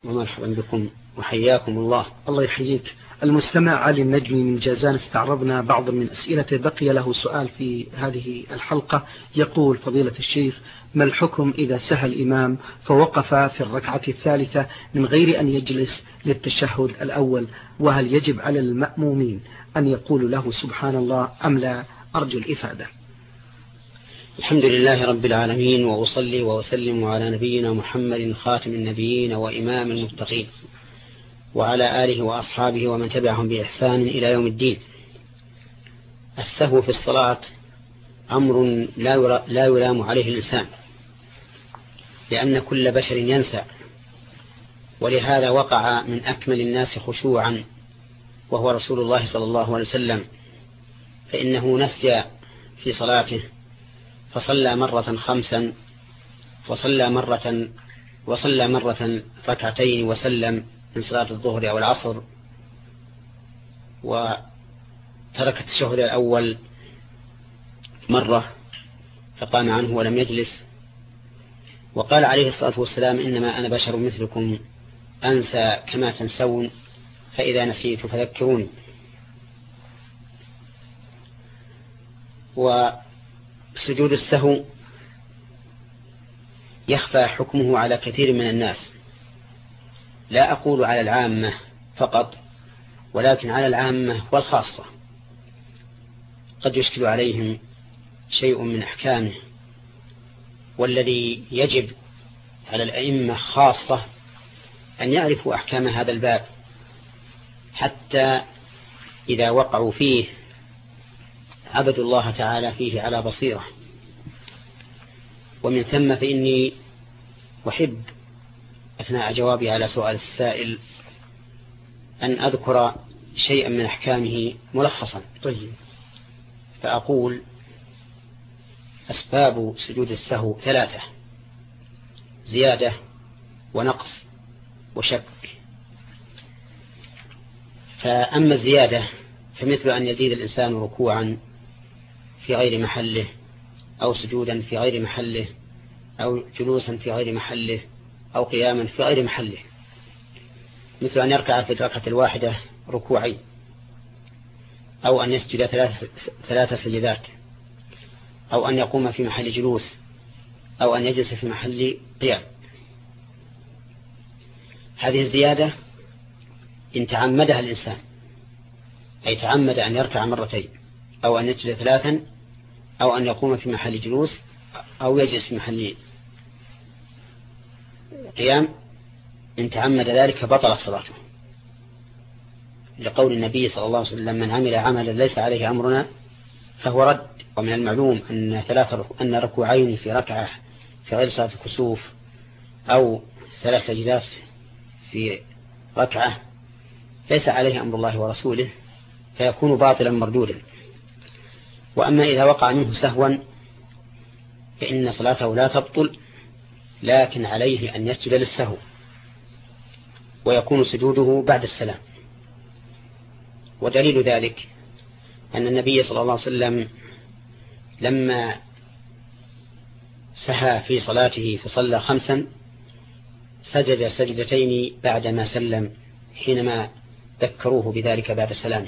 ومرحبا بكم وحياكم الله. الله يحييك. المستمع علي النجمي من جازان، استعرضنا بعض من أسئلته، بقي له سؤال في هذه الحلقة. يقول فضيلة الشيخ: ما الحكم إذا سهى الإمام فوقف في الركعة الثالثة من غير أن يجلس للتشهد الأول، وهل يجب على المأمومين أن يقولوا له سبحان الله أم لا؟ أرجو الإفادة. الحمد لله رب العالمين، وأصلي وأسلم على نبينا محمد خاتم النبيين وإمام المتقين، وعلى آله وأصحابه ومن تبعهم بإحسان إلى يوم الدين. السهو في الصلاة أمر لا يلام عليه الإنسان، لأن كل بشر ينسى، ولهذا وقع من أكمل الناس خشوعا وهو رسول الله صلى الله عليه وسلم، فإنه نسي في صلاته فصلى مرة 5 وصلى مرة ركعتين وسلم من صلاة الظهر أو العصر، وترك التشهد الأول مرة فقام عنه ولم يجلس، وقال عليه الصلاة والسلام: إنما أنا بشر مثلكم أنسى كما تنسون، فإذا نسيت فذكروني. وسجود السهو يخفى حكمه على كثير من الناس، لا أقول على العامة فقط، ولكن على العامة والخاصة قد يشكل عليهم شيء من أحكامه، والذي يجب على الأئمة خاصة أن يعرفوا أحكام هذا الباب، حتى إذا وقعوا فيه عبدوا الله تعالى فيه على بصيرة. ومن ثم فإني أحب أثناء جوابي على سؤال السائل أن أذكر شيئا من أحكامه ملخصا. طيب. فأقول: أسباب سجود السهو 3: زيادة ونقص وشك. فأما الزيادة فمثل أن يزيد الإنسان ركوعا في غير محله، أو سجودا في غير محله، أو جلوسا في غير محله، أو قياما في غير محله، مثل أن يركع في الركعة الواحدة ركوعين، أو أن يسجد 3 سجدات، أو أن يقوم في محل جلوس، أو أن يجلس في محل قيام. هذه الزيادة إن تعمدها الإنسان، أي تعمد أن يركع 2 أو أن يسجد 3 أو أن يقوم في محل جلوس أو يجلس في محل قيام، إن تعمد ذلك بطل صلاته، لقول النبي صلى الله عليه وسلم: من عمل عملا ليس عليه أمرنا فهو رد. ومن المعلوم أن ركوعين في ركعة في غير صلاة الكسوف، أو 3 سجدات في ركعة، ليس عليه أمر الله ورسوله، فيكون باطلا مردودا. وأما إذا وقع منه سهوا فإن صلاته لا تبطل، لكن عليه أن يسجد للسهو، ويكون سجوده بعد السلام. ودليل ذلك أن النبي صلى الله عليه وسلم لما سهى في صلاته فصلى 5 سجد سجدتين بعدما سلم، حينما ذكروه بذلك بعد سلامه.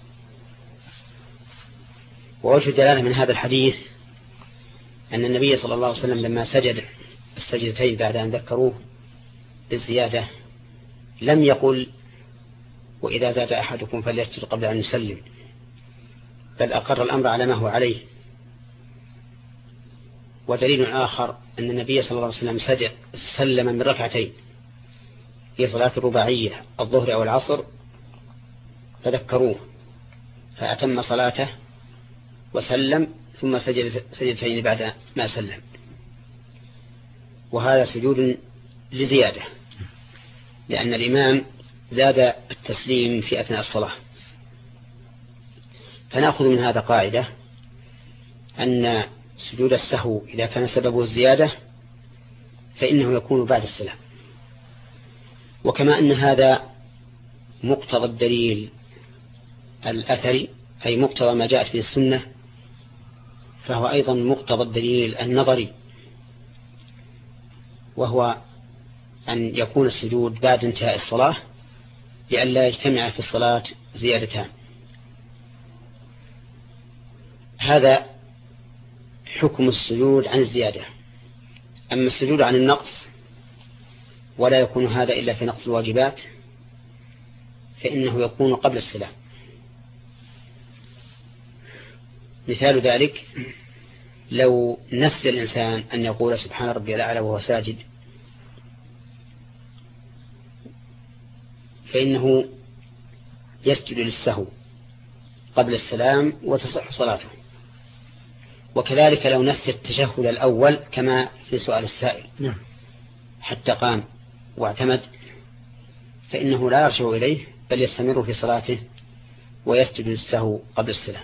ووجه الدلالة من هذا الحديث أن النبي صلى الله عليه وسلم لما سجد السجدتين بعد أن ذكروه بالزيادة لم يقل: وإذا زاد أحدكم فليسجد قبل أن يسلم، بل أقر الأمر على ما هو عليه. ودليل آخر أن النبي صلى الله عليه وسلم سلم من 2 في صلاة الرباعية الظهر أو العصر، فذكروه فأتم صلاته وسلم، ثم سجد سجدتين بعد ما سلم، وهذا سجود لزيادة، لأن الإمام زاد التسليم في أثناء الصلاة. فنأخذ من هذا قاعدة أن سجود السهو إذا كان سببه الزيادة فإنه يكون بعد السلام. وكما أن هذا مقتضى الدليل الأثري، أي مقتضى ما جاءت في السنة، فهو أيضا مقتضى الدليل النظري، وهو أن يكون السجود بعد انتهاء الصلاة لئلا يجتمع في الصلاة زيادتان. هذا حكم السجود عن الزيادة. أما السجود عن النقص ولا يكون هذا إلا في نقص الواجبات فإنه يكون قبل السلام. مثال ذلك لو نسي الإنسان أن يقول سبحان ربي الأعلى وهو ساجد فإنه يسجد للسهو قبل السلام وتصح صلاته. وكذلك لو نسي التشهد الأول كما في سؤال السائل حتى قام واعتمد فإنه لا يرجع إليه بل يستمر في صلاته ويسجد للسهو قبل السلام.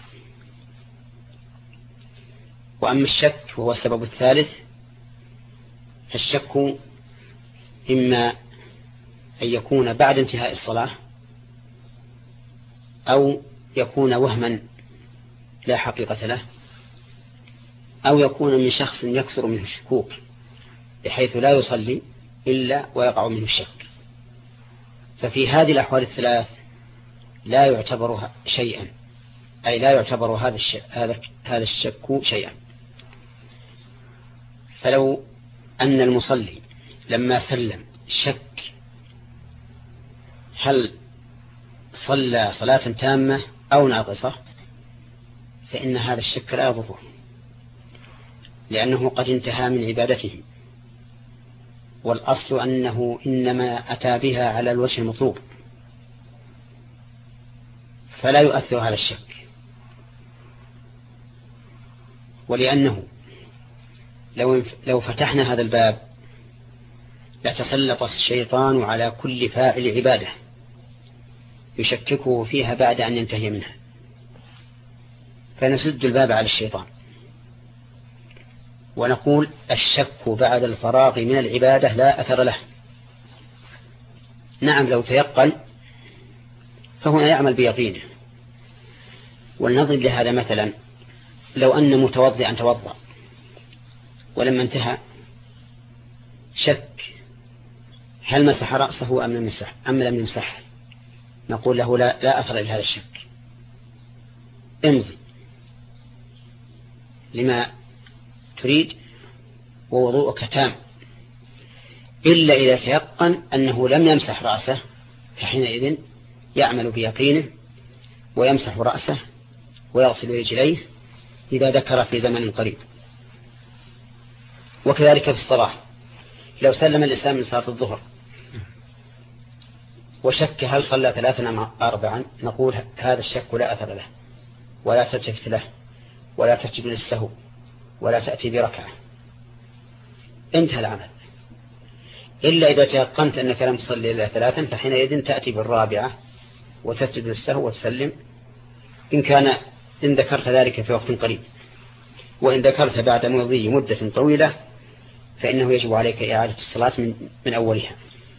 وأما الشك وهو السبب الثالث فالشك إما أن يكون بعد انتهاء الصلاة أو يكون وهما لا حقيقة له أو يكون من شخص يكثر منه الشكوك بحيث لا يصلي إلا ويقع منه الشك. ففي هذه الأحوال الثلاث لا يعتبر شيئا، أي لا يعتبر هذا الشك شيئا. فلو أن المصلي لما سلم شك هل صلى صلاة تامة أو ناقصة فإن هذا الشك لا يضره لأنه قد انتهى من عبادته، والأصل أنه إنما أتى بها على الوجه المطلوب فلا يؤثر هذا الشك. ولأنه لو فتحنا هذا الباب لتسلط الشيطان على كل فاعل عبادة يشككه فيها بعد أن ينتهي منها، فنسد الباب على الشيطان ونقول الشك بعد الفراغ من العبادة لا أثر له. نعم لو تيقن فهنا يعمل بيقينه. ولنضرب لهذا مثلا لو أن متوضئا توضأ ولما انتهى شك هل مسح رأسه أم لم يمسح نقول له لا أثر لهذا الشك، امضي لما تريد ووضوءك تام، إلا إذا تيقن أنه لم يمسح رأسه فحينئذ يعمل بيقينه ويمسح رأسه ويغسل رجليه إذا ذكر في زمن قريب. وكذلك في الصلاة لو سلم الإنسان من صلاة الظهر وشك هل صلى 3 أم 4 نقول هذا الشك لا أثر له ولا تلتفت له ولا تسجد للسهو ولا تأتي بركعة، انتهى العمل. إلا إذا تيقنت أنك لم تصلي إلا 3 فحينئذ تأتي بالرابعة وتسجد للسهو وتسلم إن ذكرت ذلك في وقت قريب. وإن ذكرت بعد مضي مدة طويلة فإنه يجب عليك إعادة الصلاة من أولها.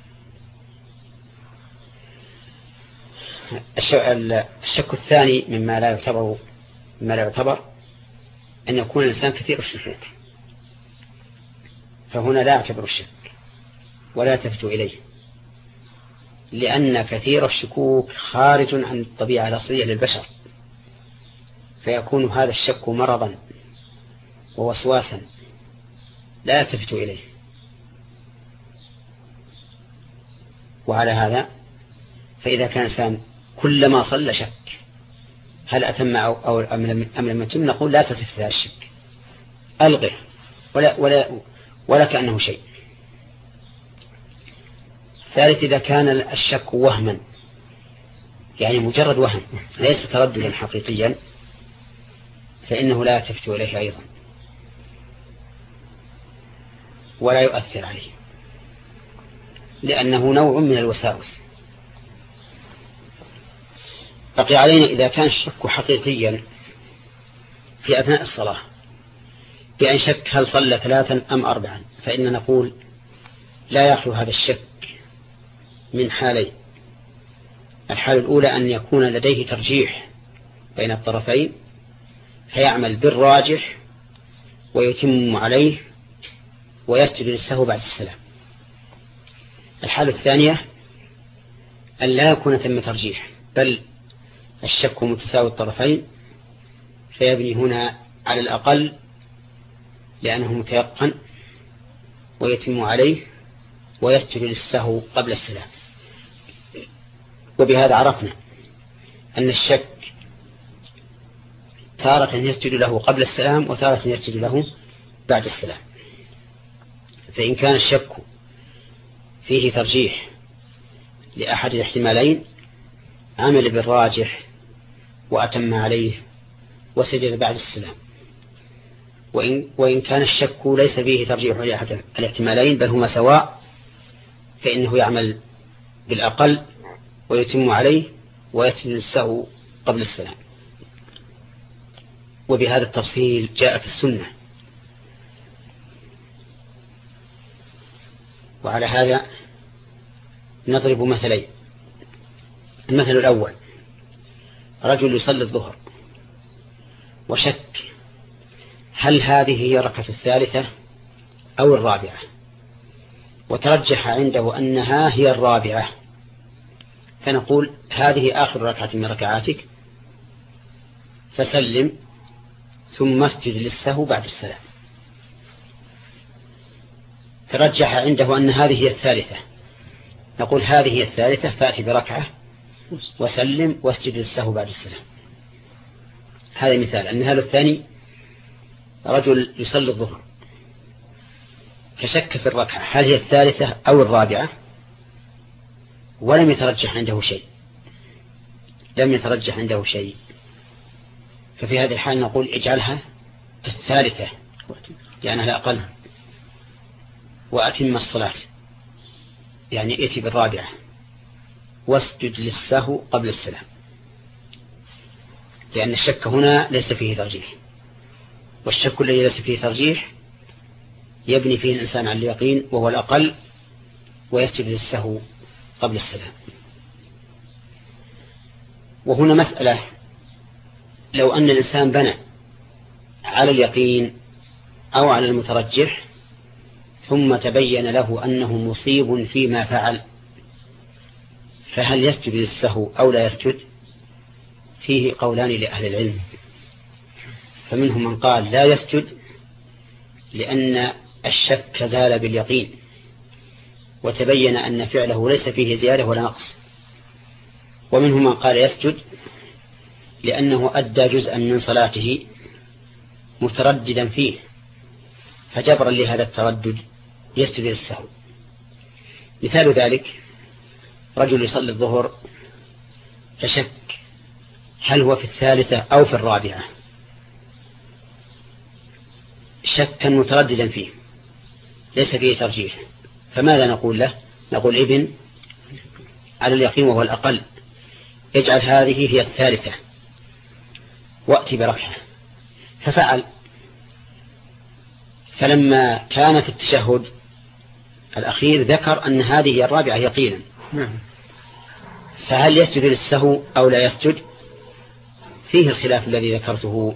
الشك الثاني مما لا يعتبر أن يكون الإنسان كثير الشكوك، فهنا لا يعتبر الشك ولا تفت إليه لأن كثير الشكوك خارج عن الطبيعة الأصلية للبشر، فيكون هذا الشك مرضا ووسواسا لا تفت إليه. وعلى هذا فإذا كان إنسان كلما صلى شك هل أتم أو أم لم يتم نقول لا تلتفت هذا الشك، ألغه ولا كأنه شيء. ثالث إذا كان الشك وهما يعني مجرد وهم ليس ترددا حقيقيا فإنه لا تفت إليه أيضا ولا يؤثر عليه لأنه نوع من الوساوس. بقي علينا إذا كان الشك حقيقيا في أثناء الصلاة بأن شك هل صلى 3 أم 4 فإن نقول لا يخلو هذا الشك من حالين. الحالة الأولى أن يكون لديه ترجيح بين الطرفين فيعمل بالراجح ويتم عليه ويسجد للسهو بعد السلام. الحالة الثانية أن لا يكون ثم ترجيح، بل الشك متساوي الطرفين، فيبني هنا على الأقل لأنه متيقن ويتم عليه ويسجد للسهو قبل السلام. وبهذا عرفنا أن الشك تارة يسجد له قبل السلام وتارة يسجد له بعد السلام. فإن كان الشك فيه ترجيح لأحد الاحتمالين عمل بالراجح وأتم عليه وسجد بعد السلام. وإن كان الشك ليس فيه ترجيح لأحد الاحتمالين بل هما سواء، فإنه يعمل بالأقل ويتم عليه ويسجد للسهو قبل السلام. وبهذا التفصيل جاء في السنة. وعلى هذا نضرب مثلين. المثل الأول: رجل يصلي الظهر وشك هل هذه هي الركعة الثالثة أو الرابعة، وترجح عنده أنها هي الرابعة، فنقول هذه آخر ركعة من ركعاتك، فسلم ثم اسجد للسهو بعد السلام. ترجح عنده أن هذه هي الثالثة، نقول هذه هي الثالثة، فأتي بركعة وسلم واسجد للسهو بعد السلام. هذا مثال. المثال الثاني: رجل يصلي الظهر فشك في الركعة هل هي الثالثة أو الرابعة، ولم يترجح عنده شيء، ففي هذه الحال نقول اجعلها الثالثة لأنها الأقل، وأتم الصلاة يعني ائتي بالرابعة واسجد للسهو قبل السلام، لأن الشك هنا ليس فيه ترجيح، والشك الذي ليس فيه ترجيح يبني فيه الإنسان على اليقين وهو الأقل ويسجد للسهو قبل السلام. وهنا مسألة: لو أن الإنسان بنى على اليقين أو على المترجح ثم تبين له أنه مصيب فيما فعل، فهل يسجد للسهو أو لا يسجد؟ فيه قولان لأهل العلم، فمنهم من قال لا يسجد لأن الشك زال باليقين وتبين أن فعله ليس فيه زيادة ولا نقص، ومنهم من قال يسجد لأنه أدى جزءا من صلاته مترددا فيه، فجبرا لهذا التردد يسجد للسهو. مثال ذلك: رجل يصلي الظهر فشك هل هو في الثالثة أو في الرابعة، شكا مترددا فيه ليس فيه ترجيح، فماذا نقول له؟ نقول ابن على اليقين وهو الأقل، اجعل هذه هي الثالثة وأتي بركعة. ففعل، فلما كان في التشهد الأخير ذكر أن هذه هي الرابعة يقينا، فهل يسجد للسهو أو لا يسجد؟ فيه الخلاف الذي ذكرته،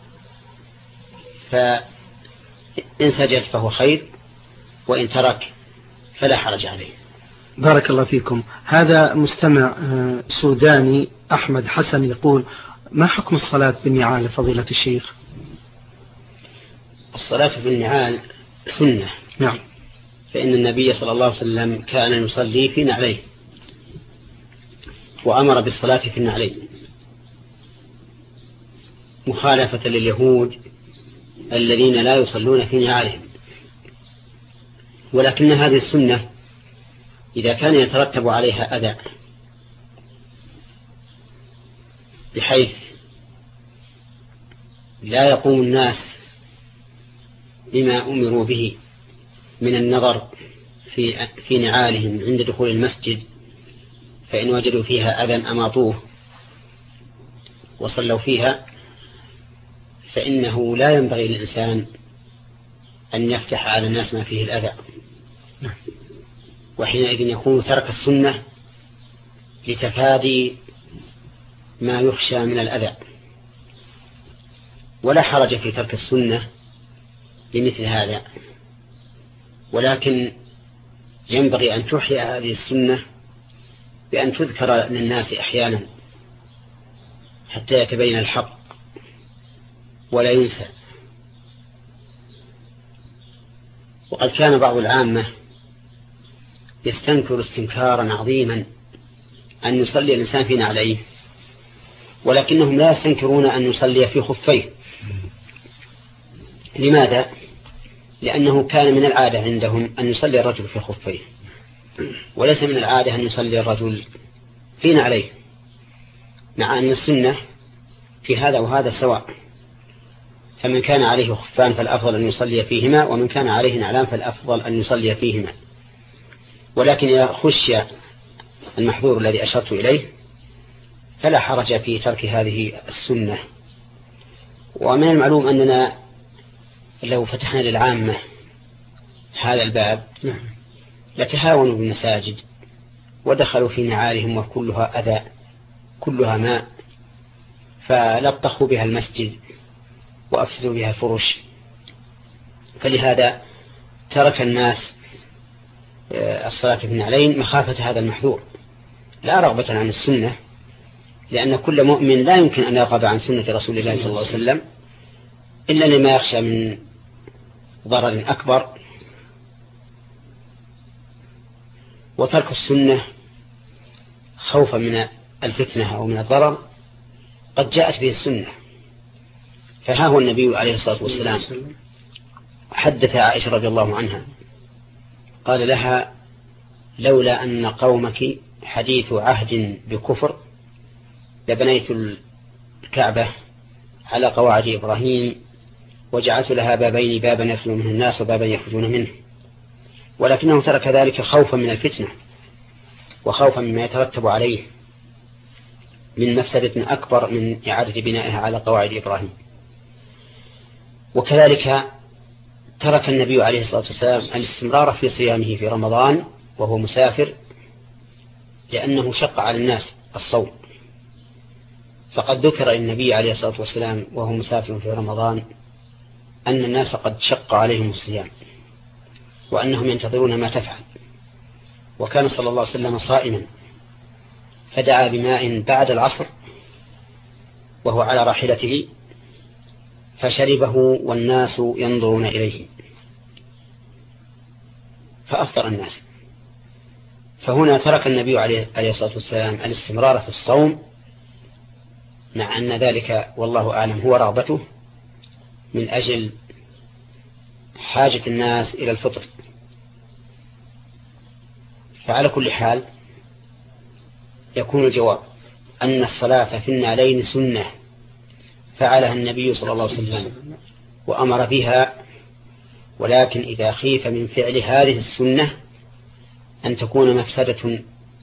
فإن سجد فهو خير، وإن ترك فلا حرج عليه. بارك الله فيكم. هذا مستمع سوداني أحمد حسن يقول: ما حكم الصلاة بالنعال فضيلة الشيخ؟ الصلاة بالنعال سنة. نعم. فإن النبي صلى الله عليه وسلم كان يصلي في نعليه وأمر بالصلاة في النعلين، مخالفة لليهود الذين لا يصلون في نعالهم. ولكن هذه السنة إذا كان يترتب عليها أذى بحيث لا يقوم الناس بما أمروا به من النظر في نعالهم عند دخول المسجد، فإن وجدوا فيها أذى أماطوه وصلوا فيها، فإنه لا ينبغي للإنسان أن يفتح على الناس ما فيه الأذى، وحينئذ يكون ترك السنة لتفادي ما يخشى من الأذى. ولا حرج في ترك السنة لمثل هذا، ولكن ينبغي أن تحيا هذه السنة بأن تذكر للناس أحيانا حتى يتبين الحق ولا ينسى. وقد كان بعض العامة يستنكر استنكارا عظيما أن يصلي الإنسان في نعليه، ولكنهم لا يستنكرون أن يصلي في خفيه. لماذا؟ لأنه كان من العادة عندهم أن يصلي الرجل في خفيه، وليس من العادة أن يصلي الرجل في نعليه، مع أن السنة في هذا وهذا سواء. فمن كان عليه خفان فالأفضل أن يصلي فيهما، ومن كان عليه نعلان فالأفضل أن يصلي فيهما. ولكن إذا خشي المحظور الذي أشرت إليه فلا حرج في ترك هذه السنة. ومن المعلوم أننا لو فتحنا للعامة هذا الباب لتهاونوا بالمساجد ودخلوا في نعالهم وكلها أذى كلها ماء، فلطخوا بها المسجد وأفسدوا بها الفرش. فلهذا ترك الناس الصلاة في النعلين مخافة هذا المحذور، لا رغبة عن السنة، لأن كل مؤمن لا يمكن أن يرغب عن سنة رسول الله صلى الله عليه وسلم إلا لما يخشى من ضرر أكبر. وترك السنة خوفا من الفتنة أو من الضرر قد جاءت به السنة. فها هو النبي عليه الصلاة والسلام حدث عائشة رضي الله عنها قال لها: لولا أن قومك حديث عهد بكفر لبنيت الكعبة على قواعد إبراهيم وجعلت لها بابين، بابا يدخل منه الناس وبابا يخرجون منه. ولكنه ترك ذلك خوفا من الفتنة وخوفا مما يترتب عليه من مفسدة أكبر من إعادة بنائها على قواعد إبراهيم. وكذلك ترك النبي عليه الصلاة والسلام الاستمرار في صيامه في رمضان وهو مسافر، لأنه شق على الناس الصوم. فقد ذكر النبي عليه الصلاة والسلام وهو مسافر في رمضان أن الناس قد شق عليهم الصيام وأنهم ينتظرون ما تفعل. وكان صلى الله عليه وسلم صائما فدعا بماء بعد العصر وهو على راحلته فشربه والناس ينظرون إليه فأفطر الناس. فهنا ترك النبي عليه الصلاة والسلام الاستمرار في الصوم، مع أن ذلك والله أعلم هو رغبته من أجل حاجة الناس إلى الفطر. فعلى كل حال يكون الجواب أن الصلاة في النعلين سنة فعلها النبي صلى الله عليه وسلم وأمر بها، ولكن إذا خيف من فعل هذه السنة أن تكون مفسدة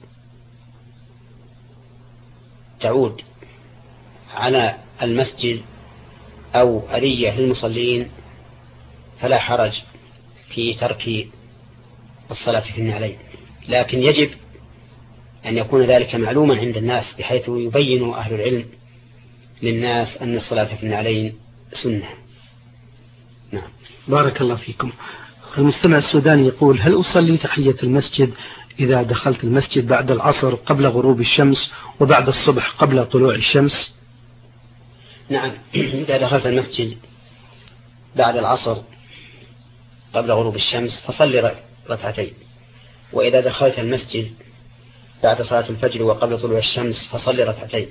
تعود على المسجد أو أذية للمصلين فلا حرج في ترك الصلاة في النعلين. لكن يجب أن يكون ذلك معلوما عند الناس بحيث يبين أهل العلم للناس أن الصلاة في النعلين سنة. نعم. بارك الله فيكم. المستمع السوداني يقول: هل أصلي تحية المسجد إذا دخلت المسجد بعد العصر قبل غروب الشمس وبعد الصبح قبل طلوع الشمس؟ نعم، إذا دخلت المسجد بعد العصر قبل غروب الشمس فصلي ركعتين، وإذا دخلت المسجد بعد صلاة الفجر وقبل طلوع الشمس فصلي ركعتين.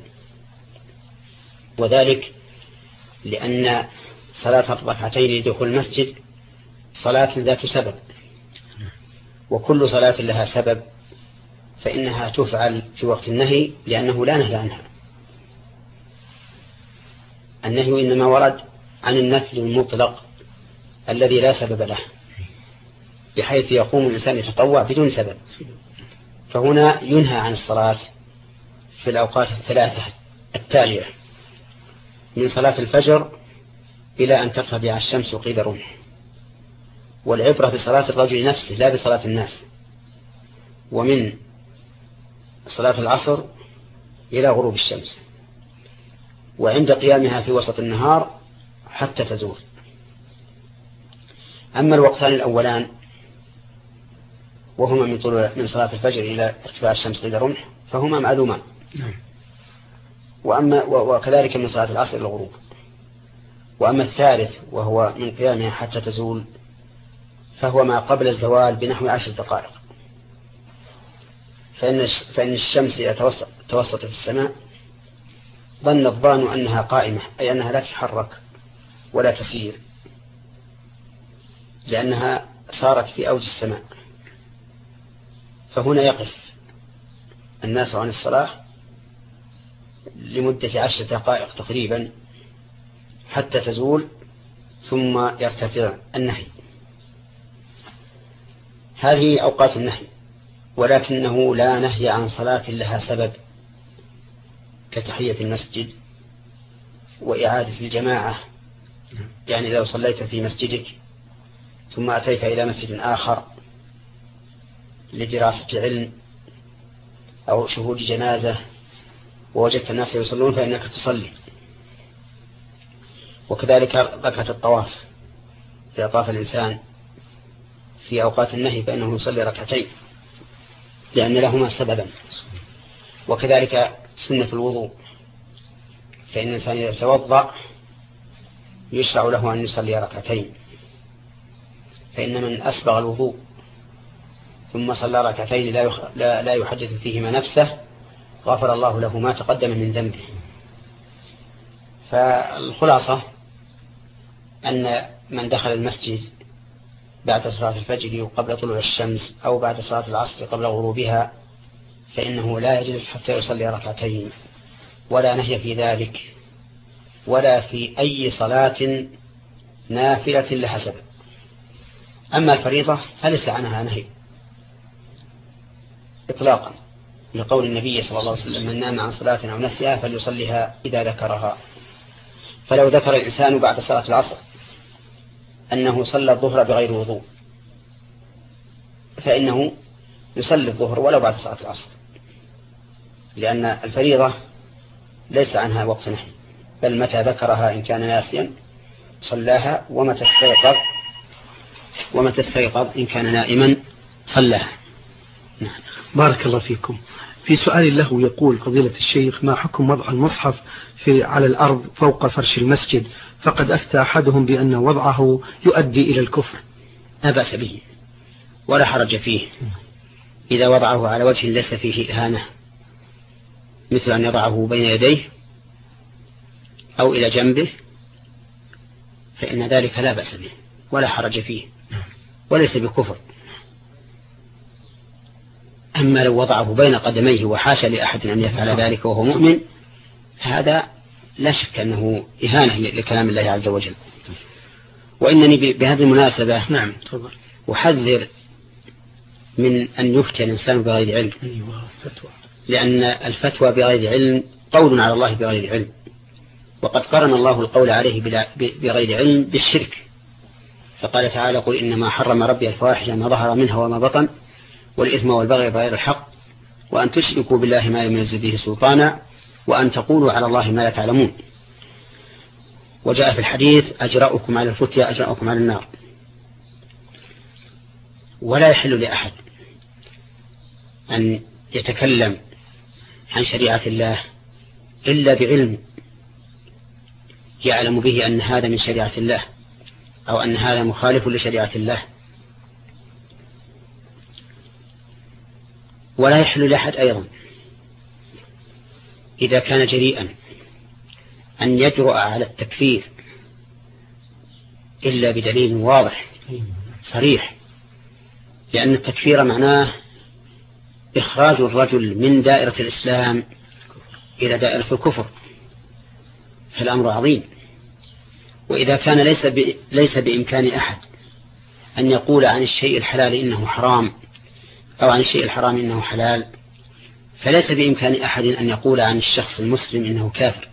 وذلك لأن صلاة الركعتين لدخول المسجد صلاة ذات سبب، وكل صلاة لها سبب فإنها تفعل في وقت النهي لأنه لا نهي عنها. النهي إنما ورد عن النفل المطلق الذي لا سبب له، بحيث يقوم الإنسان يتطوع بدون سبب. فهنا ينهى عن الصلاة في الأوقات الثلاثة التالية من صلاة الفجر إلى أن ترتفع الشمس قيد رمح، والعبرة بصلاة الرجل نفسه لا بصلاة الناس، ومن صلاة العصر إلى غروب الشمس، وعند قيامها في وسط النهار حتى تزول. أما الوقتان الأولان وهما من صلاة الفجر إلى ارتفاع الشمس إلى رمح فهما معلومان. وكذلك من صلاة العصر إلى الغروب. وأما الثالث وهو من قيامها حتى تزول فهو ما قبل الزوال بنحو 10 دقائق. فإن الشمس إذا توسطت السماء ظن الظان أنها قائمة، أي أنها لا تتحرك ولا تسير، لأنها صارت في أوج السماء. فهنا يقف الناس عن الصلاة لمدة 10 دقائق تقريبا حتى تزول ثم يرتفع النهي. هذه أوقات النهي، ولكنه لا نهي عن صلاة لها سبب كتحية المسجد وإعادة الجماعة. يعني لو صليت في مسجدك ثم أتيت إلى مسجد آخر لدراسة علم أو شهود جنازة ووجدت الناس يصلون فإنك تصلي. وكذلك ركعة الطواف إذا طاف الإنسان في أوقات النهي فإنه يصلي ركعتين لأن لهما سببا. وكذلك سنة الوضوء، فإن الإنسان إذا توضأ يشرع له أن يصلي ركعتين، فإن من أسبغ الوضوء ثم صلى ركعتين لا يحدث فيهما نفسه غفر الله له ما تقدم من ذنبه. فالخلاصة أن من دخل المسجد بعد صلاة الفجر وقبل طلوع الشمس أو بعد صلاة العصر قبل غروبها فإنه لا يجلس حتى يصلي ركعتين، ولا نهي في ذلك ولا في أي صلاة نافلة لها سبب. أما الفريضة فليس عنها نهي إطلاقا، لقول النبي صلى الله عليه وسلم: من نام عن صلاة أو نسيها فليصليها إذا ذكرها. فلو ذكر الإنسان بعد صلاة العصر أنه صلى الظهر بغير وضوء فإنه يصلي الظهر ولو بعد صلاة العصر، لأن الفريضة ليس عنها وقت نهي، بل متى ذكرها إن كان ناسيا صلاها، ومتى استيقظ إن كان نائما صلاها. نعم. بارك الله فيكم. في سؤال له يقول: فضيلة الشيخ، ما حكم وضع المصحف على الأرض فوق فرش المسجد؟ فقد أفتى أحدهم بأن وضعه يؤدي إلى الكفر. لا بأس به ولا حرج فيه إذا وضعه على وجه ليس فيه إهانة، مثل أن يضعه بين يديه أو إلى جنبه، فإن ذلك لا بأس به ولا حرج فيه وليس بكفر. أما لو وضعه بين قدميه وحاشا لأحد أن يفعل ذلك وهو مؤمن هذا لا شك أنه إهانة لكلام الله عز وجل. وإنني بهذه المناسبة أحذر من أن يفتي الإنسان بغير علم، لأن الفتوى بغير علم قول على الله بغير علم، وقد قرن الله القول عليه بغير علم بالشرك، فقال تعالى: قل إنما حرم ربي الفواحش ما ظهر منها وما بطن والإثم والبغي بغير الحق وأن تشركوا بالله ما لم ينزل به سلطانا وأن تقولوا على الله ما لا تعلمون. وجاء في الحديث: أجرأكم على الفتيا أجرأكم على النار. ولا يحل لأحد أن يتكلم عن شريعة الله إلا بعلم يعلم به أن هذا من شريعة الله أو أن هذا مخالف لشريعة الله. ولا يحل لأحد أيضا إذا كان جريئا أن يجرؤ على التكفير إلا بدليل واضح صريح، لأن التكفير معناه إخراج الرجل من دائرة الإسلام إلى دائرة الكفر، فالأمر عظيم. وإذا كان ليس بإمكان أحد أن يقول عن الشيء الحلال إنه حرام أو عن الشيء الحرام إنه حلال، فليس بإمكان أحد أن يقول عن الشخص المسلم إنه كافر،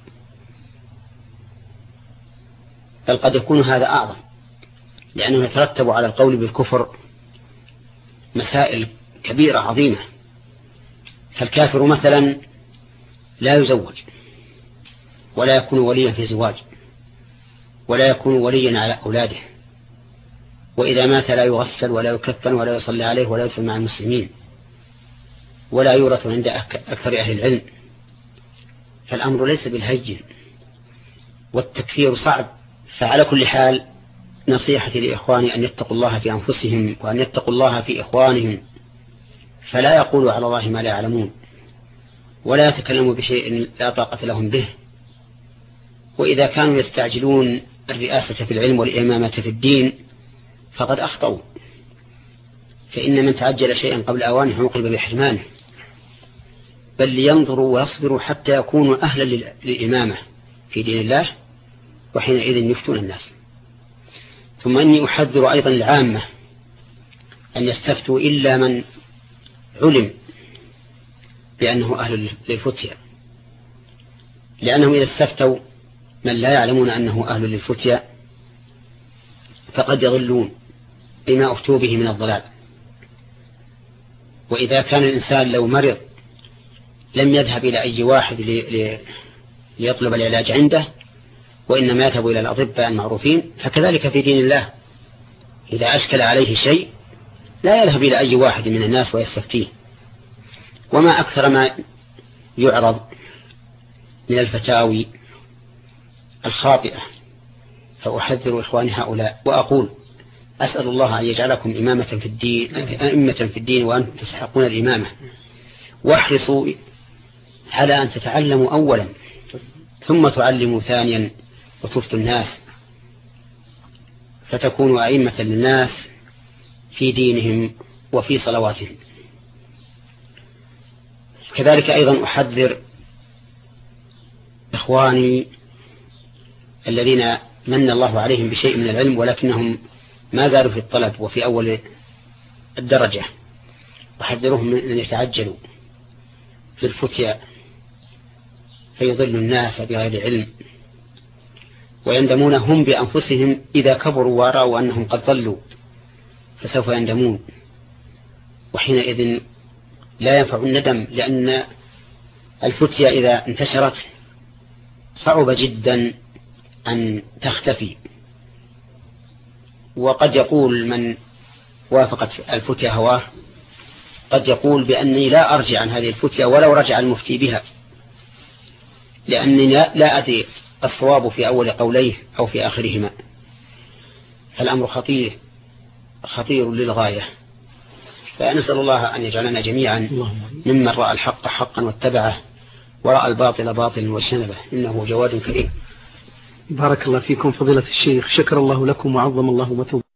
بل قد يكون هذا أعظم، لأنه يترتب على القول بالكفر مسائل كبيرة عظيمة. فالكافر مثلا لا يزوج ولا يكون وليا في زواج ولا يكون وليا على أولاده وإذا مات لا يغسل ولا يكفن ولا يصلى عليه ولا يدفن مع المسلمين ولا يورث عند أكثر أهل العلم. فالأمر ليس بالهجن، والتكفير صعب. فعلى كل حال نصيحتي لإخواني أن يتقوا الله في أنفسهم وأن يتقوا الله في إخوانهم، فلا يقولوا على الله ما لا يعلمون، ولا يتكلموا بشيء لا طاقة لهم به. وإذا كانوا يستعجلون الرئاسة في العلم والإمامة في الدين فقد أخطأوا، فإن من تعجل شيئا قبل أوانه عوقب بحرمانه، بل لينظروا ويصبروا حتى يكونوا أهلا للإمامة في دين الله، وحينئذ يفتون الناس. ثم إني أحذر أيضا العامة أن يستفتوا إلا من علم بأنه أهل للفتية، لأنهم إذا استفتوا من لا يعلمون أنه أهل للفتية فقد يضلون بما أفتوا به من الضلال. وإذا كان الإنسان لو مرض لم يذهب إلى أي واحد ليطلب العلاج عنده، وإنما يذهب إلى الأطباء المعروفين، فكذلك في دين الله إذا أشكل عليه شيء لا يذهب إلى أي واحد من الناس ويستفتيه. وما أكثر ما يعرض من الفتاوي الخاطئة. فأحذر إخواني هؤلاء وأقول أسأل الله أن يجعلكم أئمة في الدين وأنتم تستحقون الإمامة، واحرصوا على أن تتعلموا أولا ثم تعلموا ثانيا وتفتوا الناس، فتكونوا أئمة للناس في دينهم وفي صلواتهم. كذلك أيضا أحذر إخواني الذين من الله عليهم بشيء من العلم ولكنهم ما زالوا في الطلب وفي أول الدرجة، أحذرهم من أن يتعجلوا في الفتيا فيضلوا الناس بغير علم، ويندمون هم بأنفسهم إذا كبروا ورأوا أنهم قد ضلوا، فسوف يندمون، وحينئذ لا ينفع الندم، لأن الفتيا إذا انتشرت صعب جدا أن تختفي. وقد يقول من وافقت الفتيا هواه قد يقول بأني لا أرجع عن هذه الفتيا ولو رجع المفتي بها، لأني لا أدري الصواب في أول قوليه أو في آخرهما. فالأمر خطير للغاية. فنسأل الله أن يجعلنا جميعا ممن رأى الحق حقا واتبعه ورأى الباطل باطلا واجتنبه، إنه جواد كريم. بارك الله فيكم فضيلة الشيخ، شكر الله لكم وعظم الله مثوبكم.